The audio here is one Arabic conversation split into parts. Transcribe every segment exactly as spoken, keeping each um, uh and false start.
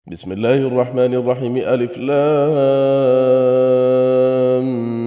بسم الله الرحمن الرحيم. ألف لام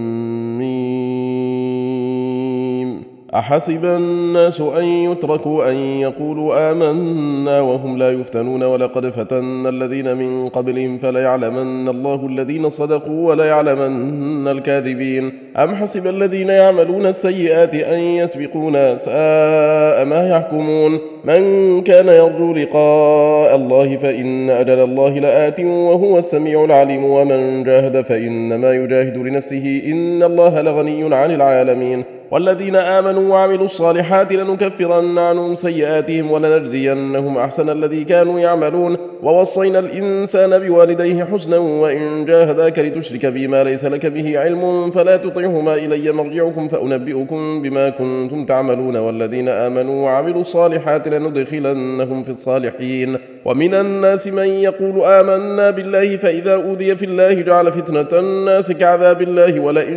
ميم. أحسب الناس أن يتركوا أن يقولوا آمنا وهم لا يفتنون ولقد فتنا الذين من قبلهم فليعلمن الله الذين صدقوا وليعلمن الكاذبين. أم حسب الذين يعملون السيئات أن يسبقونا ساء ما يحكمون. من كان يرجو لقاء الله فإن أجل الله لآت وهو السميع العليم. ومن جاهد فإنما يجاهد لنفسه إن الله لغني عن العالمين. والذين آمنوا وعملوا الصالحات لنكفرن عنهم سيئاتهم ولنجزينهم أحسن الذي كانوا يعملون. ووصينا الإنسان بوالديه حسنا وإن جاهداك لتشرك بي ما ليس لك به علم فلا تطعهما إلي مرجعكم فأنبئكم بما كنتم تعملون. والذين آمنوا وعملوا الصالحات لندخلنهم في الصالحين. ومن الناس من يقول آمنا بالله فإذا أوذي في الله جعل فتنة الناس كعذاب الله ولئن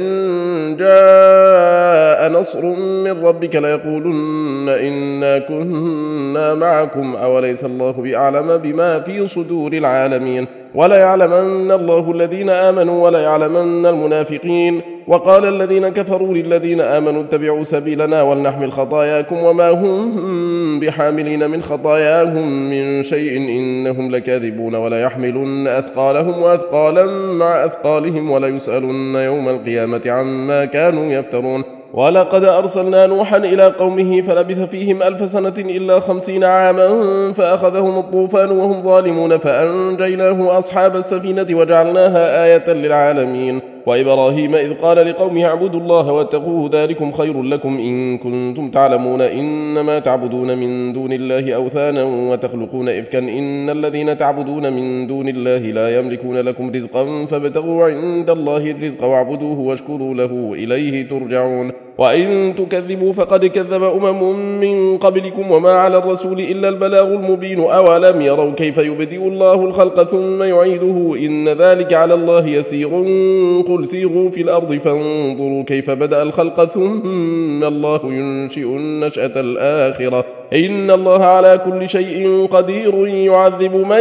جاء نصر من ربك ليقولن إنا كنا معكم أوليس الله بأعلم بما في صدور العالمين. وليعلمن الله الذين آمنوا وليعلمن المنافقين. وقال الذين كفروا للذين آمنوا اتبعوا سبيلنا ولنحمل خطاياكم وما هم بحاملين من خطاياهم من شيء إنهم لكاذبون. وليحملن أثقالهم وأثقالا مع أثقالهم وليسألن يوم القيامة عما كانوا يفترون. ولقد أرسلنا نوحا إلى قومه فلبث فيهم ألف سنة إلا خمسين عاما فأخذهم الطوفان وهم ظالمون فأنجيناه أصحاب السفينة وجعلناها آية للعالمين. وإبراهيم إذ قال لقومه اعبدوا الله واتقوه ذلكم خير لكم إن كنتم تعلمون. إنما تعبدون من دون الله أوثانا وتخلقون إفكا إن الذين تعبدون من دون الله لا يملكون لكم رزقا فابتغوا عند الله الرزق واعبدوه واشكروا له إليه ترجعون. وإن تكذبوا فقد كذب أمم من قبلكم وما على الرسول إلا البلاغ المبين. أولم يروا كيف يبدئ الله الخلق ثم يعيده إن ذلك على الله يسير. قل سيروا في الأرض فانظروا كيف بدأ الخلق ثم الله ينشئ النشأة الآخرة إن الله على كل شيء قدير. يعذب من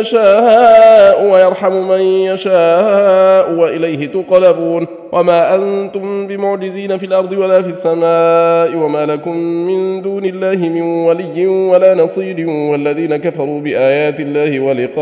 يشاء ويرحم من يشاء وإليه تقلبون. وما أنتم بمعجزين في الأرض ولا في السماء وما لكم من دون الله من ولي ولا نصير. والذين كفروا بآيات الله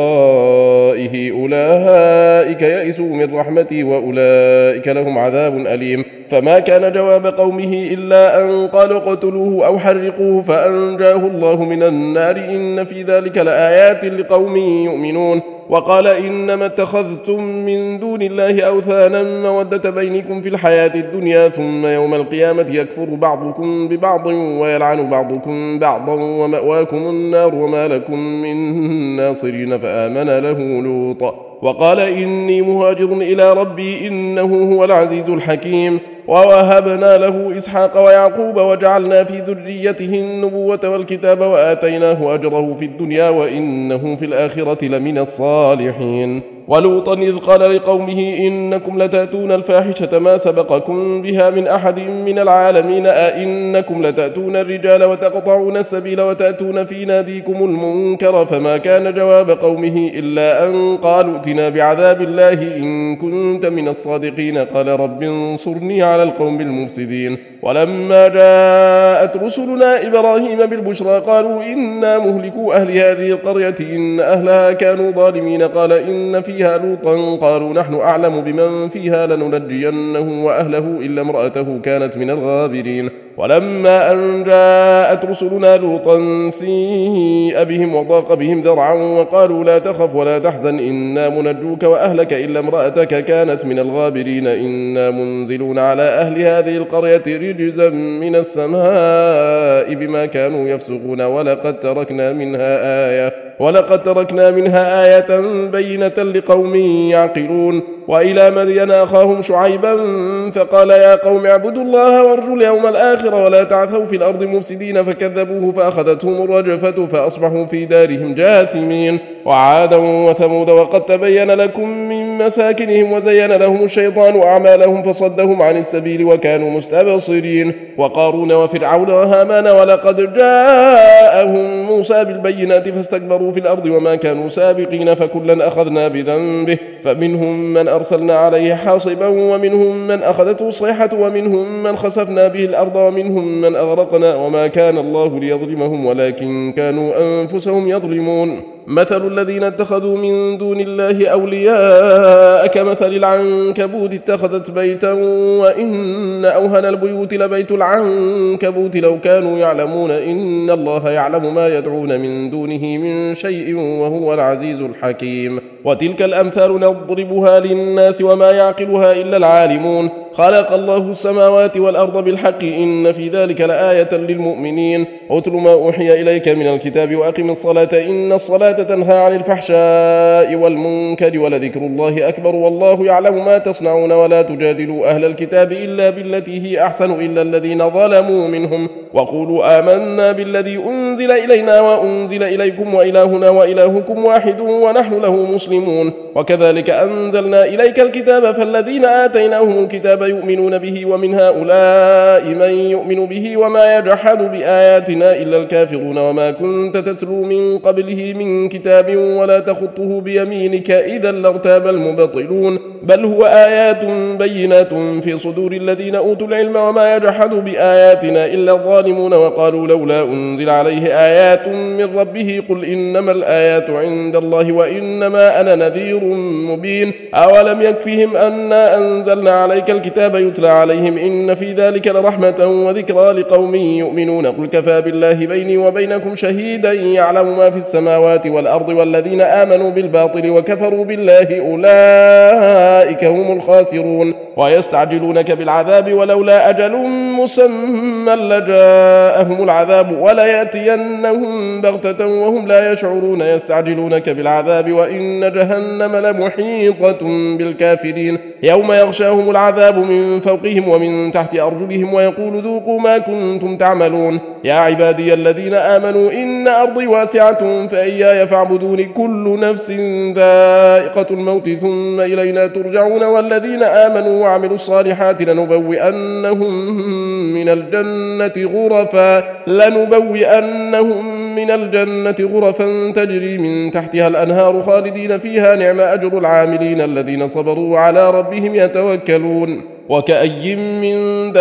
ولقائه أولئك يئسوا من رحمتي وأولئك لهم عذاب أليم. فما كان جواب قومه إلا أن قالوا اقتلوه أو حرقوه فأنجاه الله من النار إن في ذلك لآيات لقوم يؤمنون. وقال إنما اتخذتم من دون الله أوثانا مودة بينكم في الحياة الدنيا ثم يوم القيامة يكفر بعضكم ببعض ويلعن بعضكم بعضا ومأواكم النار وما لكم من ناصرين. فآمن له لوط وقال إني مهاجر إلى ربي إنه هو العزيز الحكيم. ووهبنا له إسحاق ويعقوب وجعلنا في ذريته النبوة والكتاب وآتيناه أجره في الدنيا وإنه في الآخرة لمن الصالحين. ولوطا إذ قال لقومه إنكم لتأتون الفاحشة ما سبقكم بها من أحد من العالمين أئنكم لتأتون الرجال وتقطعون السبيل وتأتون في ناديكم المنكر. فما كان جواب قومه إلا أن قالوا ائتنا بعذاب الله إن كنت من الصادقين. قال رب انصرني على القوم المفسدين. ولما جاءت رسلنا إبراهيم بالبشرى قالوا إنا مهلكو أهل هذه القرية إن أهلها كانوا ظالمين. قال إن فيها لوطا قالوا نحن أعلم بمن فيها لننجينه وأهله إلا امرأته كانت من الغابرين. ولما أن جاءت رسلنا لوطا سيء بهم وضاق بهم ذرعا وقالوا لا تخف ولا تحزن إنا منجوك وأهلك إلا امرأتك كانت من الغابرين إنا منزلون على أهل هذه القرية رجزا من السماء بما كانوا يفسقون. ولقد تركنا منها آية ولقد تركنا منها آية بينة لقوم يعقلون. وإلى مدين أخاهم شعيبا فقال يا قوم اعبدوا الله وارجوا اليوم الآخر ولا تعثوا في الأرض مفسدين فكذبوه فأخذتهم الرجفة فأصبحوا في دارهم جاثمين. وعادا وثمود وقد تبين لكم من مساكنهم وزين لهم الشيطان أعمالهم فصدهم عن السبيل وكانوا مستبصرين. وقارون وفرعون وهامان ولقد جاءهم موسى بالبينات فاستكبروا كفروا في الأرض وما كانوا سابقين فكلا أخذنا بذنبه فمنهم من أرسلنا عليه حاصبا ومنهم من أخذته الصيحة ومنهم من خسفنا به الأرض ومنهم من أغرقنا وما كان الله ليظلمهم ولكن كانوا أنفسهم يظلمون. مثل الذين اتخذوا من دون الله أولياء كمثل العنكبوت اتخذت بيتا وإن أوهن البيوت لبيت العنكبوت لو كانوا يعلمون إن الله يعلم ما يدعون من دونه من شيء وهو العزيز الحكيم. وتلك الأمثال نضربها للناس وما يعقلها إلا العالمون. خلق الله السماوات والأرض بالحق إن في ذلك لآية للمؤمنين. أتل ما أوحي إليك من الكتاب وأقم الصلاة إن الصلاة تنهى عن الفحشاء والمنكر ولذكر الله أكبر والله يعلم ما تصنعون ولا تجادلوا أهل الكتاب إلا بالتي هي أحسن إلا الذين ظلموا منهم وقولوا آمنا بالذي أنزل إلينا وأنزل إليكم وإلهنا وإلهكم واحد ونحن له مسلمون. وكذلك أنزلنا إليك الكتاب فالذين آتيناهم الكتاب يؤمنون به ومن هؤلاء من يؤمن به وما يجحد بآياتنا إلا الكافرون وما كنت تتلو من قبله من كتاب ولا تخطه بيمينك إذا لارتاب المبطلون بل هو آيات بينات في صدور الذين أوتوا العلم وما يجحد بآياتنا إلا الظالمون. وقالوا لولا أنزل عليه آيات من ربه قل إنما الآيات عند الله وإنما أنا نذير مبين. أولم يكفهم أنا أنزلنا عليك الكتاب يتلى عليهم إن في ذلك لرحمة وذكرى لقوم يؤمنون قل كفى بالله بيني وبينكم شهيدا يعلم ما في السماوات والأرض والذين آمنوا بالباطل وكفروا بالله أولئك هم الخاسرون. ويستعجلونك بالعذاب ولولا أجل مسمى لجاءهم العذاب وليأتينهم بغتة وهم لا يشعرون. يستعجلونك بالعذاب وإن جهنم لمحيطة بالكافرين يوم يغشاهم العذاب من فوقهم ومن تحت أرجلهم ويقول ذوقوا ما كنتم تعملون. يا عبادي الذين آمنوا إن أرضي واسعة فإياي فاعبدون كل نفس ذائقة الموت ثم إلينا ترجعون. والذين آمنوا وعملوا الصالحات لنبوئنهم من الجنة غرفا لنبوئنهم من الجنة غرفا تجري من تحتها الأنهار خالدين فيها نعم أجر العاملين الذين صبروا على ربهم يتوكلون. وكأي من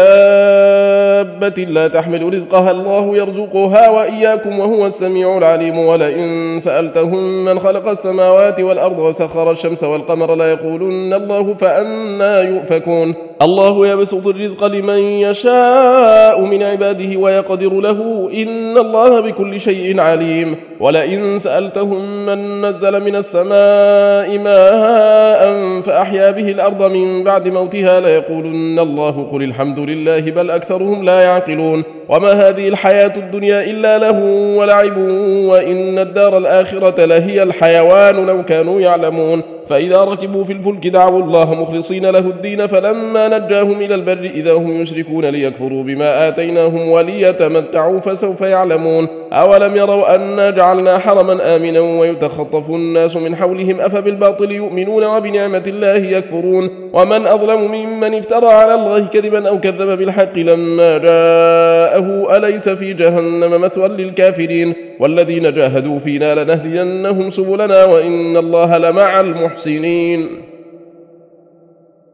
دابة لا تحمل رزقها الله يرزقها وإياكم وهو السميع العليم. ولئن سألتهم من خلق السماوات والأرض وسخر الشمس والقمر ليقولن الله فأنى يؤفكون. الله يبسط الرزق لمن يشاء من عباده ويقدر له إن الله بكل شيء عليم. ولئن سألتهم من نزل من السماء ماء فأحيا به الأرض من بعد موتها ليقولن الله قل الحمد لله بل أكثرهم لا يعقلون. وما هذه الحياة الدنيا إلا له ولعب وإن الدار الآخرة لهي الحيوان لو كانوا يعلمون. فإذا ركبوا في الفلك دعوا الله مخلصين له الدين فلما نجاهم إلى البر إذا هم يشركون ليكفروا بما آتيناهم وليتمتعوا فسوف يعلمون. أولم يروا أنا جعلنا حرما آمنا ويتخطف الناس من حولهم أفبالباطل يؤمنون وبنعمة الله يكفرون. ومن أظلم ممن افترى على الله كذبا أو كذب بالحق لما جاءه أليس في جهنم مثوى للكافرين. والذين جاهدوا فينا لنهدينهم سبلنا وإن الله لمع المحسنين.